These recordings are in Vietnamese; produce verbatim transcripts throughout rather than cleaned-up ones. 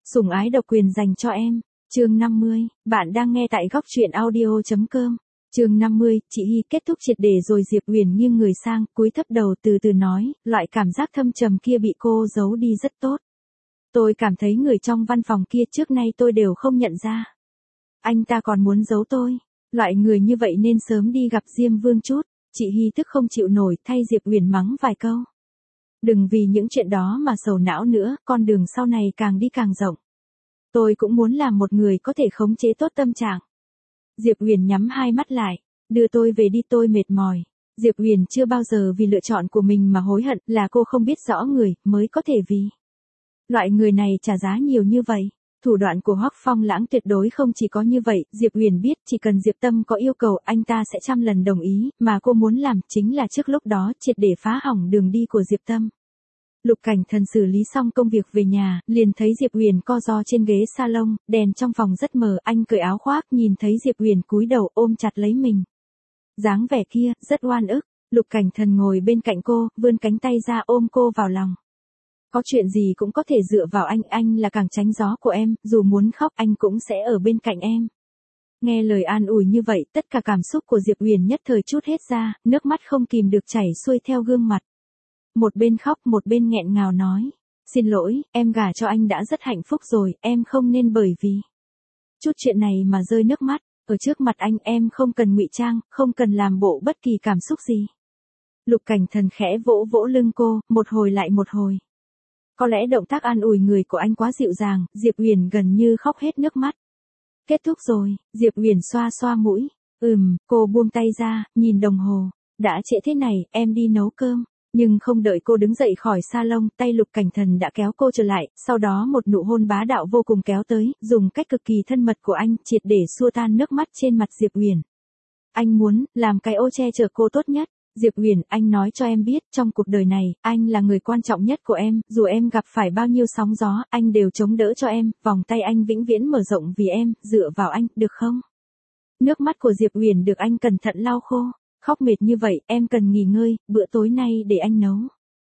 Sủng ái độc quyền dành cho em. Chương năm mươi, bạn đang nghe tại góc truyện audio chấm com. Chương năm mươi, chị Hy kết thúc triệt để rồi. Diệp Huyền nghiêng người sang, cúi thấp đầu từ từ nói, loại cảm giác thâm trầm kia bị cô giấu đi rất tốt. Tôi cảm thấy người trong văn phòng kia trước nay tôi đều không nhận ra. Anh ta còn muốn giấu tôi. Loại người như vậy nên sớm đi gặp Diêm Vương chút. Chị Hy tức không chịu nổi, thay Diệp Huyền mắng vài câu. Đừng vì những chuyện đó mà sầu não nữa, con đường sau này càng đi càng rộng. Tôi cũng muốn làm một người có thể khống chế tốt tâm trạng. Diệp Huyền nhắm hai mắt lại, đưa tôi về đi, tôi mệt mỏi. Diệp Huyền chưa bao giờ vì lựa chọn của mình mà hối hận, là cô không biết rõ người, mới có thể vì loại người này trả giá nhiều như vậy. Thủ đoạn của Hoắc Phong Lãng tuyệt đối không chỉ có như vậy, Diệp Huyền biết chỉ cần Diệp Tâm có yêu cầu anh ta sẽ trăm lần đồng ý, mà cô muốn làm chính là trước lúc đó triệt để phá hỏng đường đi của Diệp Tâm. Lục Cảnh Thần xử lý xong công việc về nhà, liền thấy Diệp Huyền co ro trên ghế salon, đèn trong phòng rất mờ, anh cởi áo khoác nhìn thấy Diệp Huyền cúi đầu ôm chặt lấy mình. Dáng vẻ kia, rất oan ức. Lục Cảnh Thần ngồi bên cạnh cô, vươn cánh tay ra ôm cô vào lòng. Có chuyện gì cũng có thể dựa vào anh, anh là càng tránh gió của em, dù muốn khóc anh cũng sẽ ở bên cạnh em. Nghe lời an ủi như vậy, tất cả cảm xúc của Diệp Huyền nhất thời trút hết ra, nước mắt không kìm được chảy xuôi theo gương mặt. Một bên khóc một bên nghẹn ngào nói, xin lỗi, em gả cho anh đã rất hạnh phúc rồi, em không nên bởi vì chút chuyện này mà rơi nước mắt. Ở trước mặt anh em không cần ngụy trang, không cần làm bộ bất kỳ cảm xúc gì. Lục Cảnh Thần khẽ vỗ vỗ lưng cô, một hồi lại một hồi. Có lẽ động tác an ủi người của anh quá dịu dàng, Diệp Huyền gần như khóc hết nước mắt. Kết thúc rồi, Diệp Huyền xoa xoa mũi. Ừm, cô buông tay ra, nhìn đồng hồ. Đã trễ thế này, em đi nấu cơm. Nhưng không đợi cô đứng dậy khỏi salon, tay Lục Cảnh Thần đã kéo cô trở lại, sau đó một nụ hôn bá đạo vô cùng kéo tới, dùng cách cực kỳ thân mật của anh, triệt để xua tan nước mắt trên mặt Diệp Huyền. Anh muốn, làm cái ô che chở cô tốt nhất. Diệp Huyền, anh nói cho em biết, trong cuộc đời này, anh là người quan trọng nhất của em, dù em gặp phải bao nhiêu sóng gió, anh đều chống đỡ cho em, vòng tay anh vĩnh viễn mở rộng vì em, dựa vào anh, được không? Nước mắt của Diệp Huyền được anh cẩn thận lau khô. Khóc mệt như vậy, em cần nghỉ ngơi, bữa tối nay để anh nấu.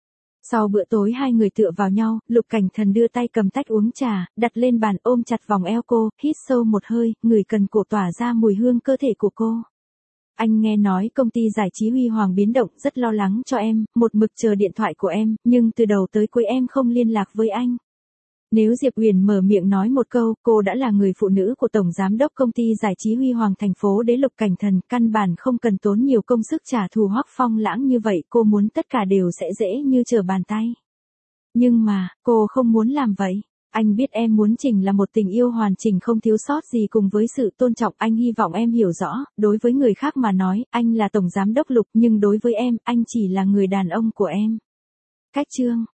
Sau bữa tối hai người tựa vào nhau, Lục Cảnh Thần đưa tay cầm tách uống trà, đặt lên bàn ôm chặt vòng eo cô, hít sâu một hơi, người cần cổ tỏa ra mùi hương cơ thể của cô. Anh nghe nói công ty giải trí Huy Hoàng biến động, rất lo lắng cho em, một mực chờ điện thoại của em, nhưng từ đầu tới cuối em không liên lạc với anh. Nếu Diệp Huyền mở miệng nói một câu, cô đã là người phụ nữ của Tổng Giám đốc công ty giải trí Huy Hoàng thành phố Đế. Lục Cảnh Thần, căn bản không cần tốn nhiều công sức trả thù Hoắc Phong Lãng như vậy, cô muốn tất cả đều sẽ dễ như trở bàn tay. Nhưng mà, cô không muốn làm vậy. Anh biết em muốn Trình là một tình yêu hoàn chỉnh không thiếu sót gì cùng với sự tôn trọng, anh hy vọng em hiểu rõ, đối với người khác mà nói, anh là Tổng Giám đốc Lục, nhưng đối với em, anh chỉ là người đàn ông của em. Cách chương